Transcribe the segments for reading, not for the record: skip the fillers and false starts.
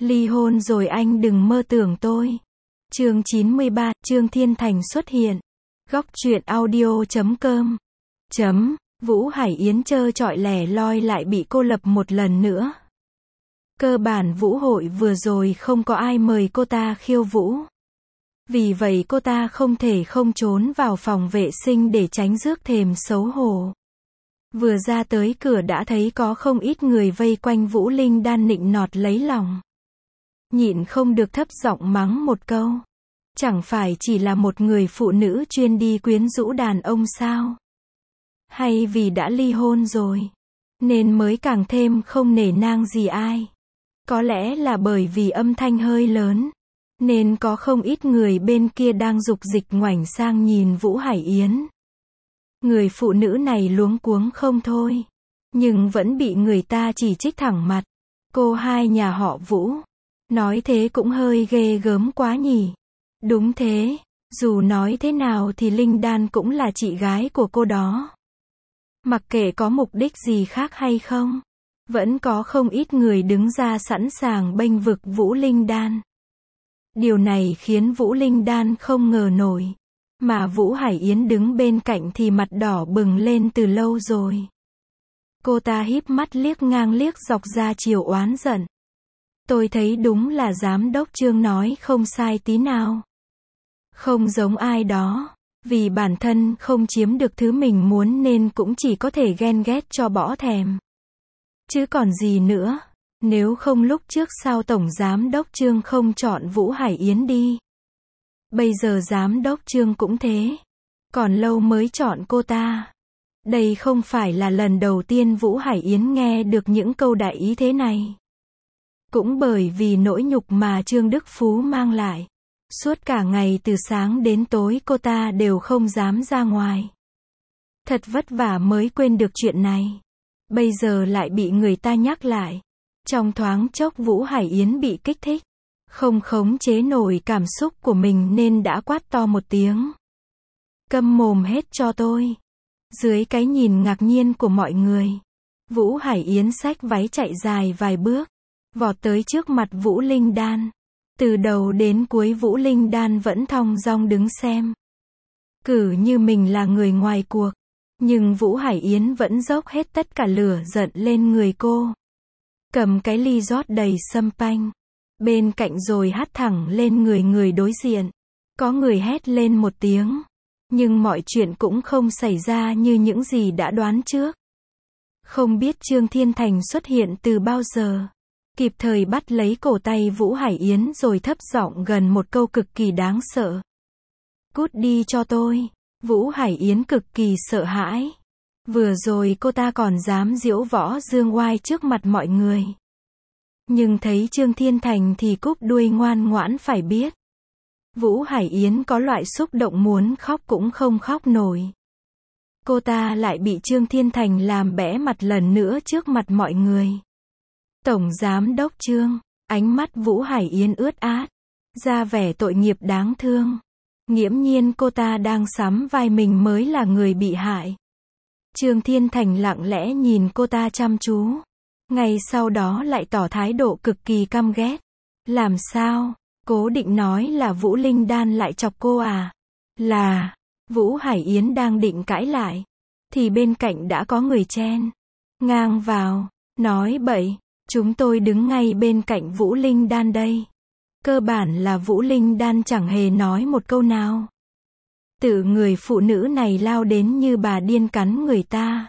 Ly hôn rồi anh đừng mơ tưởng tôi. Chương 93, Trương Thiên Thành xuất hiện. Góc truyện audio.com. Vũ Hải Yến trơ trọi lẻ loi lại bị cô lập một lần nữa. Cơ bản vũ hội vừa rồi không có ai mời cô ta khiêu vũ. Vì vậy cô ta không thể không trốn vào phòng vệ sinh để tránh rước thềm xấu hổ. Vừa ra tới cửa đã thấy có không ít người vây quanh Vũ Linh Đan nịnh nọt lấy lòng. Nhịn không được thấp giọng mắng một câu. Chẳng phải chỉ là một người phụ nữ chuyên đi quyến rũ đàn ông sao? Hay vì đã ly hôn rồi, nên mới càng thêm không nể nang gì ai? Có lẽ là bởi vì âm thanh hơi lớn, nên có không ít người bên kia đang dục dịch ngoảnh sang nhìn Vũ Hải Yến. Người phụ nữ này luống cuống không thôi, nhưng vẫn bị người ta chỉ trích thẳng mặt. Cô hai nhà họ Vũ. Nói thế cũng hơi ghê gớm quá nhỉ. Đúng thế, dù nói thế nào thì Linh Đan cũng là chị gái của cô đó. Mặc kệ có mục đích gì khác hay không, vẫn có không ít người đứng ra sẵn sàng bênh vực Vũ Linh Đan. Điều này khiến Vũ Linh Đan không ngờ nổi. Mà Vũ Hải Yến đứng bên cạnh thì mặt đỏ bừng lên từ lâu rồi. Cô ta híp mắt liếc ngang liếc dọc ra chiều oán giận. Tôi thấy đúng là giám đốc Trương nói không sai tí nào. Không giống ai đó, vì bản thân không chiếm được thứ mình muốn nên cũng chỉ có thể ghen ghét cho bỏ thèm. Chứ còn gì nữa, nếu không lúc trước sao Tổng Giám đốc Trương không chọn Vũ Hải Yến đi. Bây giờ Giám đốc Trương cũng thế, còn lâu mới chọn cô ta. Đây không phải là lần đầu tiên Vũ Hải Yến nghe được những câu đại ý thế này. Cũng bởi vì nỗi nhục mà Trương Đức Phú mang lại. Suốt cả ngày từ sáng đến tối cô ta đều không dám ra ngoài. Thật vất vả mới quên được chuyện này. Bây giờ lại bị người ta nhắc lại. Trong thoáng chốc Vũ Hải Yến bị kích thích. Không khống chế nổi cảm xúc của mình nên đã quát to một tiếng. Câm mồm hết cho tôi. Dưới cái nhìn ngạc nhiên của mọi người, Vũ Hải Yến xách váy chạy dài vài bước, vọt tới trước mặt Vũ Linh Đan. Từ đầu đến cuối Vũ Linh Đan vẫn thong dong đứng xem. Cử như mình là người ngoài cuộc, nhưng Vũ Hải Yến vẫn dốc hết tất cả lửa giận lên người cô. Cầm cái ly rót đầy sâm panh bên cạnh rồi hắt thẳng lên người đối diện. Có người hét lên một tiếng, nhưng mọi chuyện cũng không xảy ra như những gì đã đoán trước. Không biết Trương Thiên Thành xuất hiện từ bao giờ, kịp thời bắt lấy cổ tay Vũ Hải Yến rồi thấp giọng gần một câu cực kỳ đáng sợ. Cút đi cho tôi. Vũ Hải Yến cực kỳ sợ hãi. Vừa rồi cô ta còn dám diễu võ dương oai trước mặt mọi người. Nhưng thấy Trương Thiên Thành thì cúp đuôi ngoan ngoãn phải biết. Vũ Hải Yến có loại xúc động muốn khóc cũng không khóc nổi. Cô ta lại bị Trương Thiên Thành làm bẽ mặt lần nữa trước mặt mọi người. Tổng Giám đốc Trương, ánh mắt Vũ Hải Yến ướt át, ra vẻ tội nghiệp đáng thương. Nghiễm nhiên cô ta đang sắm vai mình mới là người bị hại. Trương Thiên Thành lặng lẽ nhìn cô ta chăm chú. Ngay sau đó lại tỏ thái độ cực kỳ căm ghét. Làm sao? Cố định nói là Vũ Linh Đan lại chọc cô à? Là, Vũ Hải Yến đang định cãi lại, thì bên cạnh đã có người chen ngang vào, nói bậy. Chúng tôi đứng ngay bên cạnh Vũ Linh Đan đây. Cơ bản là Vũ Linh Đan chẳng hề nói một câu nào. Tự người phụ nữ này lao đến như bà điên cắn người ta.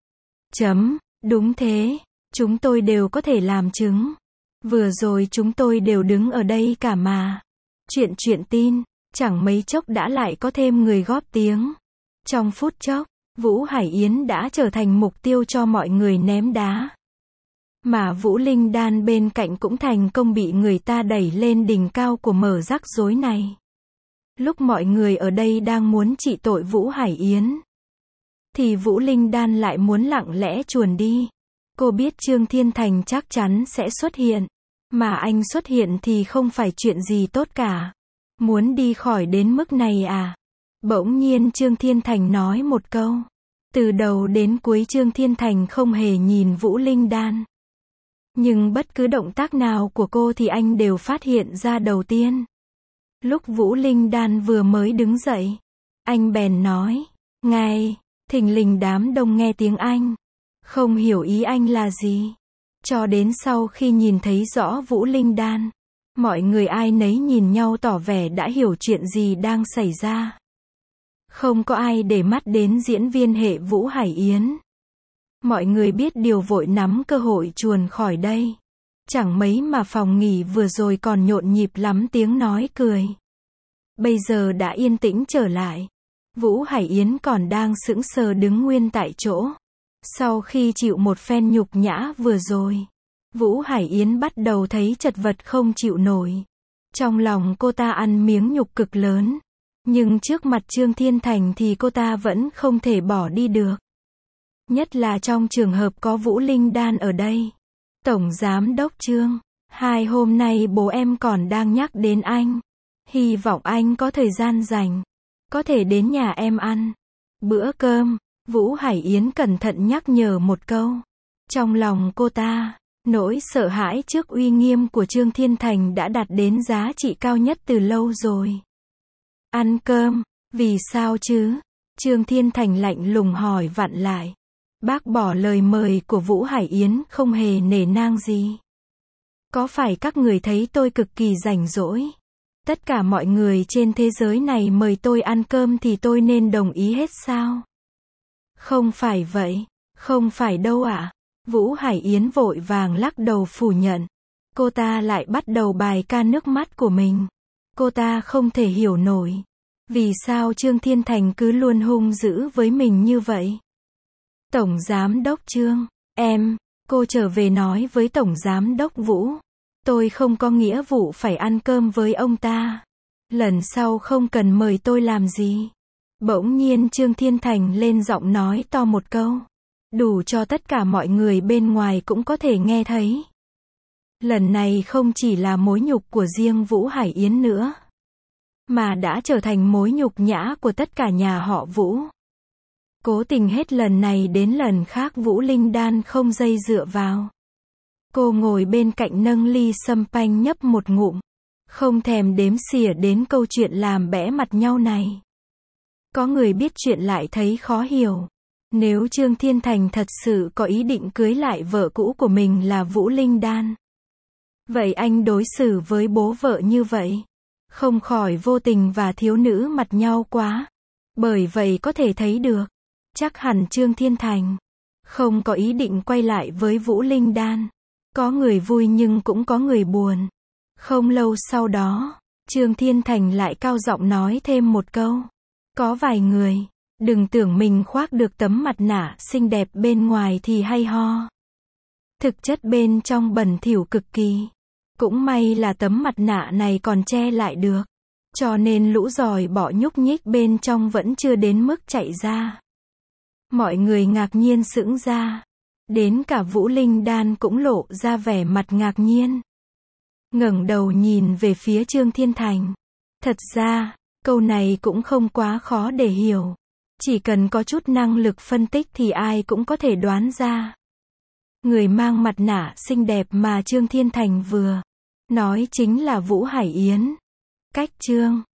Đúng thế, chúng tôi đều có thể làm chứng. Vừa rồi chúng tôi đều đứng ở đây cả mà. Chuyện tin, chẳng mấy chốc đã lại có thêm người góp tiếng. Trong phút chốc, Vũ Hải Yến đã trở thành mục tiêu cho mọi người ném đá. Mà Vũ Linh Đan bên cạnh cũng thành công bị người ta đẩy lên đỉnh cao của mở rắc rối này. Lúc mọi người ở đây đang muốn trị tội Vũ Hải Yến, thì Vũ Linh Đan lại muốn lặng lẽ chuồn đi. Cô biết Trương Thiên Thành chắc chắn sẽ xuất hiện. Mà anh xuất hiện thì không phải chuyện gì tốt cả. Muốn đi khỏi đến mức này à? Bỗng nhiên Trương Thiên Thành nói một câu. Từ đầu đến cuối Trương Thiên Thành không hề nhìn Vũ Linh Đan. Nhưng bất cứ động tác nào của cô thì anh đều phát hiện ra đầu tiên. Lúc Vũ Linh Đan vừa mới đứng dậy, anh bèn nói, ngài, thình lình đám đông nghe tiếng Anh, không hiểu ý anh là gì. Cho đến sau khi nhìn thấy rõ Vũ Linh Đan, mọi người ai nấy nhìn nhau tỏ vẻ đã hiểu chuyện gì đang xảy ra. Không có ai để mắt đến diễn viên hệ Vũ Hải Yến. Mọi người biết điều vội nắm cơ hội chuồn khỏi đây. Chẳng mấy mà phòng nghỉ vừa rồi còn nhộn nhịp lắm tiếng nói cười. Bây giờ đã yên tĩnh trở lại. Vũ Hải Yến còn đang sững sờ đứng nguyên tại chỗ. Sau khi chịu một phen nhục nhã vừa rồi, Vũ Hải Yến bắt đầu thấy chật vật không chịu nổi. Trong lòng cô ta ăn miếng nhục cực lớn. Nhưng trước mặt Trương Thiên Thành thì cô ta vẫn không thể bỏ đi được. Nhất là trong trường hợp có Vũ Linh Đan ở đây. Tổng Giám đốc Trương, 2 hôm nay bố em còn đang nhắc đến anh. Hy vọng anh có thời gian rảnh, có thể đến nhà em ăn bữa cơm. Vũ Hải Yến cẩn thận nhắc nhở một câu. Trong lòng cô ta, nỗi sợ hãi trước uy nghiêm của Trương Thiên Thành đã đạt đến giá trị cao nhất từ lâu rồi. Ăn cơm, vì sao chứ? Trương Thiên Thành lạnh lùng hỏi vặn lại. Bác bỏ lời mời của Vũ Hải Yến không hề nể nang gì. Có phải các người thấy tôi cực kỳ rảnh rỗi? Tất cả mọi người trên thế giới này mời tôi ăn cơm thì tôi nên đồng ý hết sao? Không phải vậy, không phải đâu ạ. Vũ Hải Yến vội vàng lắc đầu phủ nhận. Cô ta lại bắt đầu bài ca nước mắt của mình. Cô ta không thể hiểu nổi. Vì sao Trương Thiên Thành cứ luôn hung dữ với mình như vậy? Tổng Giám đốc Trương, cô trở về nói với Tổng Giám đốc Vũ. Tôi không có nghĩa vụ phải ăn cơm với ông ta. Lần sau không cần mời tôi làm gì. Bỗng nhiên Trương Thiên Thành lên giọng nói to một câu. Đủ cho tất cả mọi người bên ngoài cũng có thể nghe thấy. Lần này không chỉ là mối nhục của riêng Vũ Hải Yến nữa, mà đã trở thành mối nhục nhã của tất cả nhà họ Vũ. Cố tình hết lần này đến lần khác Vũ Linh Đan không dây dựa vào. Cô ngồi bên cạnh nâng ly sâm panh nhấp một ngụm, không thèm đếm xỉa đến câu chuyện làm bẽ mặt nhau này. Có người biết chuyện lại thấy khó hiểu. Nếu Trương Thiên Thành thật sự có ý định cưới lại vợ cũ của mình là Vũ Linh Đan, vậy anh đối xử với bố vợ như vậy, không khỏi vô tình và thiếu nữ mặt nhau quá. Bởi vậy có thể thấy được, chắc hẳn Trương Thiên Thành không có ý định quay lại với Vũ Linh Đan. Có người vui nhưng cũng có người buồn. Không lâu sau đó, Trương Thiên Thành lại cao giọng nói thêm một câu. Có vài người, đừng tưởng mình khoác được tấm mặt nạ xinh đẹp bên ngoài thì hay ho. Thực chất bên trong bẩn thỉu cực kỳ. Cũng may là tấm mặt nạ này còn che lại được. Cho nên lũ giòi bọ nhúc nhích bên trong vẫn chưa đến mức chạy ra. Mọi người ngạc nhiên sững ra. Đến cả Vũ Linh Đan cũng lộ ra vẻ mặt ngạc nhiên. Ngẩng đầu nhìn về phía Trương Thiên Thành. Thật ra, câu này cũng không quá khó để hiểu. Chỉ cần có chút năng lực phân tích thì ai cũng có thể đoán ra. Người mang mặt nạ xinh đẹp mà Trương Thiên Thành vừa nói chính là Vũ Hải Yến. Cách Trương